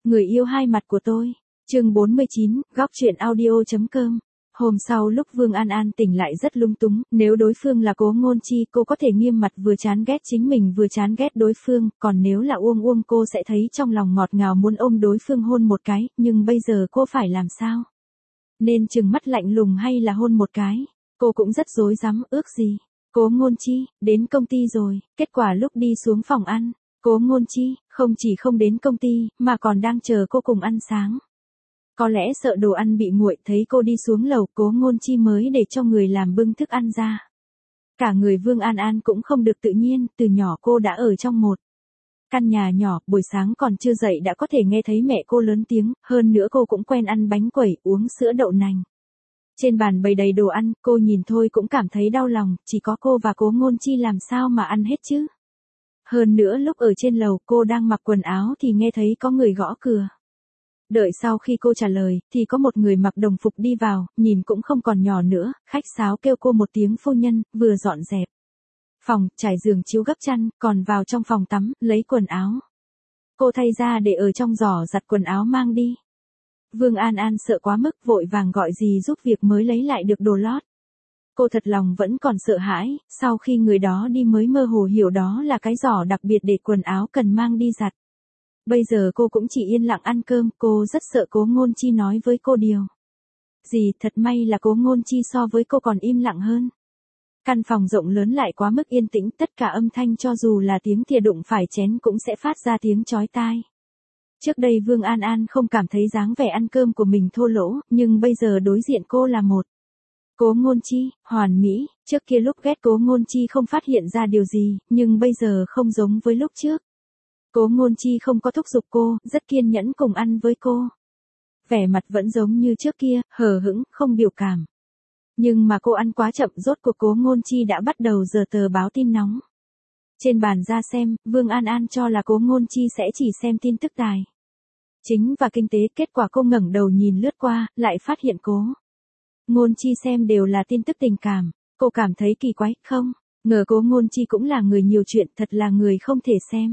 Người yêu hai mặt của tôi. Chương 49, góc truyện audio.com. Hôm sau lúc Vương An An tỉnh lại rất lung túng, nếu đối phương là Cố Ngôn Chi, cô có thể nghiêm mặt vừa chán ghét chính mình vừa chán ghét đối phương, còn nếu là Uông Uông cô sẽ thấy trong lòng ngọt ngào muốn ôm đối phương hôn một cái, nhưng bây giờ cô phải làm sao? Nên trừng mắt lạnh lùng hay là hôn một cái? Cô cũng rất rối rắm, ước gì? Cố Ngôn Chi, đến công ty rồi, kết quả lúc đi xuống phòng ăn, Cố Ngôn Chi, không chỉ không đến công ty, mà còn đang chờ cô cùng ăn sáng. Có lẽ sợ đồ ăn bị nguội, thấy cô đi xuống lầu, Cố Ngôn Chi mới để cho người làm bưng thức ăn ra. Cả người Vương An An cũng không được tự nhiên, từ nhỏ cô đã ở trong một căn nhà nhỏ, buổi sáng còn chưa dậy đã có thể nghe thấy mẹ cô lớn tiếng, hơn nữa cô cũng quen ăn bánh quẩy, uống sữa đậu nành. Trên bàn bày đầy đồ ăn, cô nhìn thôi cũng cảm thấy đau lòng, chỉ có cô và Cố Ngôn Chi làm sao mà ăn hết chứ. Hơn nữa lúc ở trên lầu cô đang mặc quần áo thì nghe thấy có người gõ cửa. Đợi sau khi cô trả lời, thì có một người mặc đồng phục đi vào, nhìn cũng không còn nhỏ nữa, khách sáo kêu cô một tiếng phu nhân, vừa dọn dẹp phòng, trải giường chiếu gấp chăn, còn vào trong phòng tắm, lấy quần áo. Cô thay ra để ở trong giỏ giặt quần áo mang đi. Vương An An sợ quá mức, vội vàng gọi dì giúp việc mới lấy lại được đồ lót. Cô thật lòng vẫn còn sợ hãi, sau khi người đó đi mới mơ hồ hiểu đó là cái giỏ đặc biệt để quần áo cần mang đi giặt. Bây giờ cô cũng chỉ yên lặng ăn cơm, cô rất sợ Cố Ngôn Chi nói với cô điều gì, thật may là Cố Ngôn Chi so với cô còn im lặng hơn. Căn phòng rộng lớn lại quá mức yên tĩnh, tất cả âm thanh cho dù là tiếng thìa đụng phải chén cũng sẽ phát ra tiếng chói tai. Trước đây Vương An An không cảm thấy dáng vẻ ăn cơm của mình thô lỗ, nhưng bây giờ đối diện cô là một Cố Ngôn Chi, hoàn mỹ, trước kia lúc ghét Cố Ngôn Chi không phát hiện ra điều gì, nhưng bây giờ không giống với lúc trước. Cố Ngôn Chi không có thúc giục cô, rất kiên nhẫn cùng ăn với cô. Vẻ mặt vẫn giống như trước kia, hờ hững, không biểu cảm. Nhưng mà cô ăn quá chậm, rốt cuộc Cố Ngôn Chi đã bắt đầu giở tờ báo tin nóng. Trên bàn ra xem, Vương An An cho là Cố Ngôn Chi sẽ chỉ xem tin tức đài chính và kinh tế, kết quả cô ngẩng đầu nhìn lướt qua, lại phát hiện Cố Ngôn Chi xem đều là tin tức tình cảm. Cô cảm thấy kỳ quái, không ngờ Cố Ngôn Chi cũng là người nhiều chuyện, thật là người không thể xem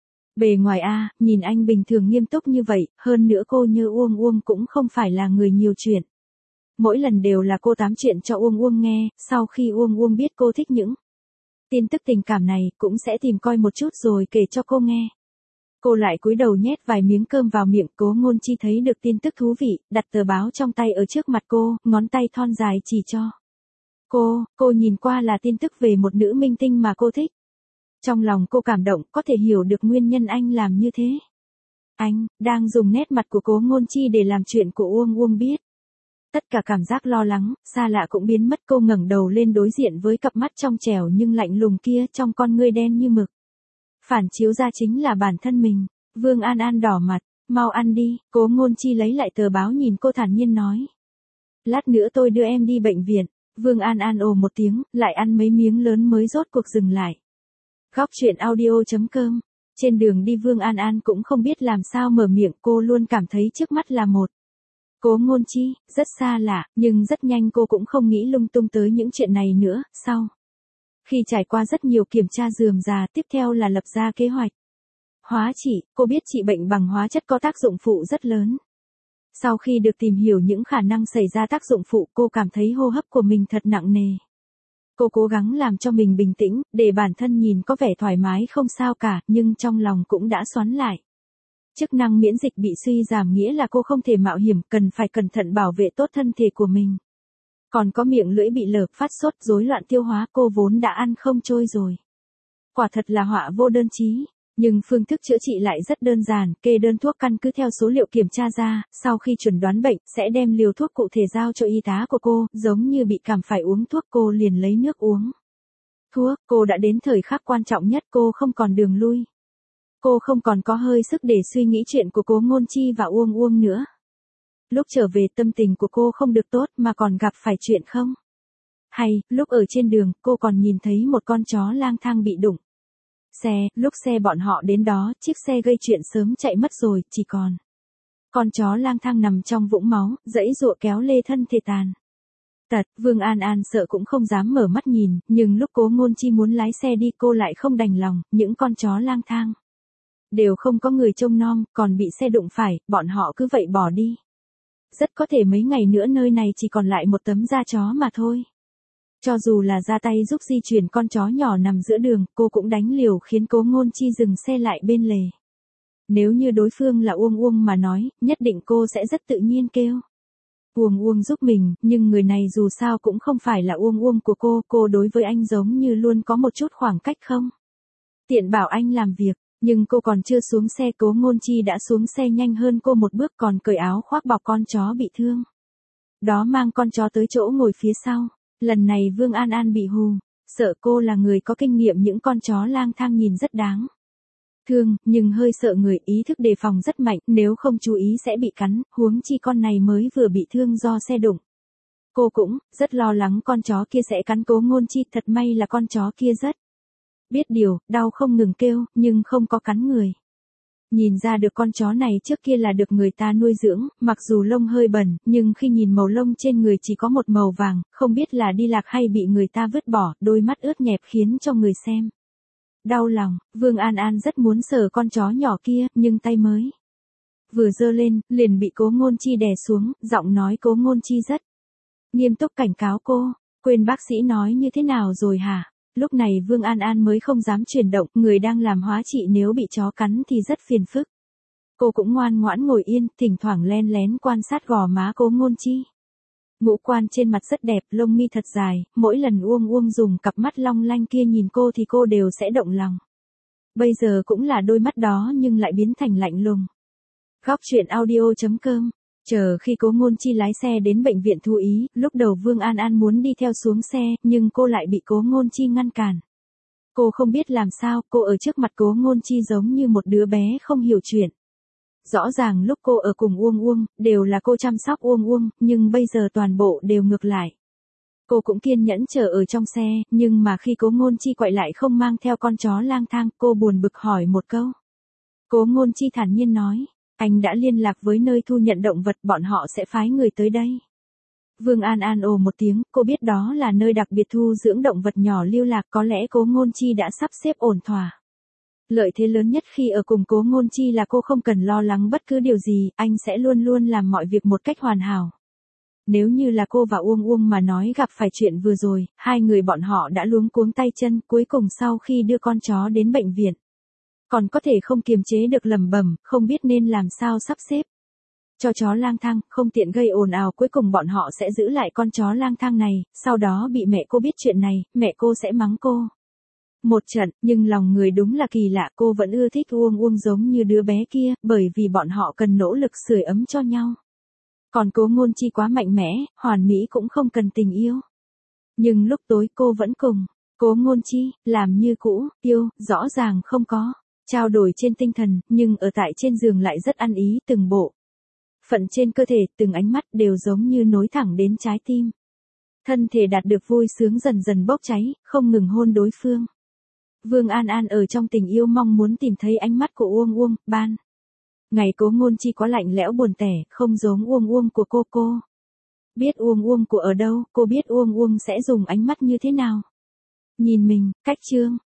bề ngoài nhìn anh bình thường nghiêm túc như vậy, hơn nữa cô như Uông Uông cũng không phải là người nhiều chuyện. Mỗi lần đều là cô tám chuyện cho Uông Uông nghe, sau khi Uông Uông biết cô thích những tin tức tình cảm này, cũng sẽ tìm coi một chút rồi kể cho cô nghe. Cô lại cúi đầu nhét vài miếng cơm vào miệng, Cố Ngôn Chi thấy được tin tức thú vị, đặt tờ báo trong tay ở trước mặt cô, ngón tay thon dài chỉ cho cô nhìn qua là tin tức về một nữ minh tinh mà cô thích. Trong lòng cô cảm động, có thể hiểu được nguyên nhân anh làm như thế. Anh đang dùng nét mặt của Cố Ngôn Chi để làm chuyện của Uông Uông biết. Tất cả cảm giác lo lắng, xa lạ cũng biến mất, cô ngẩng đầu lên đối diện với cặp mắt trong trẻo nhưng lạnh lùng kia, trong con ngươi đen như mực. Phản chiếu ra chính là bản thân mình. Vương An An đỏ mặt, mau ăn đi, Cố Ngôn Chi lấy lại tờ báo nhìn cô thản nhiên nói. Lát nữa tôi đưa em đi bệnh viện. Vương An An ồ một tiếng, lại ăn mấy miếng lớn mới rốt cuộc dừng lại. Góc truyện audio.com. Trên đường đi Vương An An cũng không biết làm sao mở miệng, cô luôn cảm thấy trước mắt là một Cố Ngôn Chi, rất xa lạ, nhưng rất nhanh cô cũng không nghĩ lung tung tới những chuyện này nữa. Sau khi trải qua rất nhiều kiểm tra rườm rà, tiếp theo là lập ra kế hoạch hóa trị. Cô biết trị bệnh bằng hóa chất có tác dụng phụ rất lớn. Sau khi được tìm hiểu những khả năng xảy ra tác dụng phụ, cô cảm thấy hô hấp của mình thật nặng nề. Cô cố gắng làm cho mình bình tĩnh, để bản thân nhìn có vẻ thoải mái không sao cả, nhưng trong lòng cũng đã xoắn lại. Chức năng miễn dịch bị suy giảm nghĩa là cô không thể mạo hiểm, cần phải cẩn thận bảo vệ tốt thân thể của mình. Còn có miệng lưỡi bị lở, phát sốt, rối loạn tiêu hóa, cô vốn đã ăn không trôi rồi. Quả thật là họa vô đơn chí. Nhưng phương thức chữa trị lại rất đơn giản, kê đơn thuốc căn cứ theo số liệu kiểm tra ra, sau khi chuẩn đoán bệnh, sẽ đem liều thuốc cụ thể giao cho y tá của cô, giống như bị cảm phải uống thuốc cô liền lấy nước uống thuốc. Cô đã đến thời khắc quan trọng nhất, cô không còn đường lui. Cô không còn có hơi sức để suy nghĩ chuyện của Cố Ngôn Chi và Uông Uông nữa. Lúc trở về tâm tình của cô không được tốt mà còn gặp phải chuyện không hay, lúc ở trên đường, cô còn nhìn thấy một con chó lang thang bị đụng xe, lúc xe bọn họ đến đó, chiếc xe gây chuyện sớm chạy mất rồi, chỉ còn con chó lang thang nằm trong vũng máu, giãy giụa kéo lê thân thể tàn tật. Vương An An sợ cũng không dám mở mắt nhìn, nhưng lúc Cố Ngôn Chi muốn lái xe đi cô lại không đành lòng, những con chó lang thang Đều không có người trông nom, còn bị xe đụng phải, bọn họ cứ vậy bỏ đi. Rất có thể mấy ngày nữa nơi này chỉ còn lại một tấm da chó mà thôi. Cho dù là ra tay giúp di chuyển con chó nhỏ nằm giữa đường, cô cũng đánh liều khiến Cố Ngôn Chi dừng xe lại bên lề. Nếu như đối phương là Uông Uông mà nói, nhất định cô sẽ rất tự nhiên kêu Uông Uông giúp mình, nhưng người này dù sao cũng không phải là Uông Uông của cô đối với anh giống như luôn có một chút khoảng cách không? Tiện bảo anh làm việc, nhưng cô còn chưa xuống xe, Cố Ngôn Chi đã xuống xe nhanh hơn cô một bước, còn cởi áo khoác bọc con chó bị thương. Đó mang con chó tới chỗ ngồi phía sau. Lần này Vương An An bị hù, sợ cô là người có kinh nghiệm những con chó lang thang nhìn rất đáng thương, nhưng hơi sợ người, ý thức đề phòng rất mạnh, nếu không chú ý sẽ bị cắn, huống chi con này mới vừa bị thương do xe đụng. Cô cũng rất lo lắng con chó kia sẽ cắn Cố Ngôn Chi, thật may là con chó kia rất biết điều, đau không ngừng kêu, nhưng không có cắn người. Nhìn ra được con chó này trước kia là được người ta nuôi dưỡng, mặc dù lông hơi bẩn, nhưng khi nhìn màu lông trên người chỉ có một màu vàng, không biết là đi lạc hay bị người ta vứt bỏ, đôi mắt ướt nhẹp khiến cho người xem đau lòng. Vương An An rất muốn sờ con chó nhỏ kia, nhưng tay mới vừa giơ lên, liền bị Cố Ngôn Chi đè xuống, giọng nói Cố Ngôn Chi rất nghiêm túc cảnh cáo cô, quên bác sĩ nói như thế nào rồi hả? Lúc này Vương An An mới không dám chuyển động, người đang làm hóa trị nếu bị chó cắn thì rất phiền phức. Cô cũng ngoan ngoãn ngồi yên, thỉnh thoảng len lén quan sát gò má Cố Ngôn Chi. Ngũ quan trên mặt rất đẹp, lông mi thật dài, mỗi lần Uông Uông dùng cặp mắt long lanh kia nhìn cô thì cô đều sẽ động lòng. Bây giờ cũng là đôi mắt đó nhưng lại biến thành lạnh lùng. Góc truyện audio.com. Chờ khi Cố Ngôn Chi lái xe đến bệnh viện thú y, lúc đầu Vương An An muốn đi theo xuống xe, nhưng cô lại bị Cố Ngôn Chi ngăn cản. Cô không biết làm sao, cô ở trước mặt Cố Ngôn Chi giống như một đứa bé không hiểu chuyện. Rõ ràng lúc cô ở cùng Uông Uông, đều là cô chăm sóc Uông Uông, nhưng bây giờ toàn bộ đều ngược lại. Cô cũng kiên nhẫn chờ ở trong xe, nhưng mà khi Cố Ngôn Chi quay lại không mang theo con chó lang thang, cô buồn bực hỏi một câu. Cố Ngôn Chi thản nhiên nói, anh đã liên lạc với nơi thu nhận động vật, bọn họ sẽ phái người tới đây. Vương An An ồ một tiếng, cô biết đó là nơi đặc biệt thu dưỡng động vật nhỏ lưu lạc, có lẽ Cố Ngôn Chi đã sắp xếp ổn thỏa. Lợi thế lớn nhất khi ở cùng Cố Ngôn Chi là cô không cần lo lắng bất cứ điều gì, anh sẽ luôn luôn làm mọi việc một cách hoàn hảo. Nếu như là cô và Uông Uông mà nói gặp phải chuyện vừa rồi, hai người bọn họ đã luống cuống tay chân, cuối cùng sau khi đưa con chó đến bệnh viện, còn có thể không kiềm chế được lẩm bẩm, không biết nên làm sao sắp xếp cho chó lang thang, không tiện gây ồn ào, cuối cùng bọn họ sẽ giữ lại con chó lang thang này, sau đó bị mẹ cô biết chuyện này, mẹ cô sẽ mắng cô một trận, nhưng lòng người đúng là kỳ lạ, cô vẫn ưa thích Uông Uông giống như đứa bé kia, bởi vì bọn họ cần nỗ lực sưởi ấm cho nhau. Còn Cố Ngôn Chi quá mạnh mẽ, hoàn mỹ cũng không cần tình yêu. Nhưng lúc tối cô vẫn cùng Cố Ngôn Chi, làm như cũ, yêu, rõ ràng không có trao đổi trên tinh thần, nhưng ở tại trên giường lại rất ăn ý, từng bộ phận trên cơ thể, từng ánh mắt đều giống như nối thẳng đến trái tim. Thân thể đạt được vui sướng dần dần bốc cháy, không ngừng hôn đối phương. Vương An An ở trong tình yêu mong muốn tìm thấy ánh mắt của Uông Uông, ban ngày Cố Ngôn Chi có lạnh lẽo buồn tẻ, không giống Uông Uông của cô. Biết Uông Uông của ở đâu, cô biết Uông Uông sẽ dùng ánh mắt như thế nào. Nhìn mình, cách chương.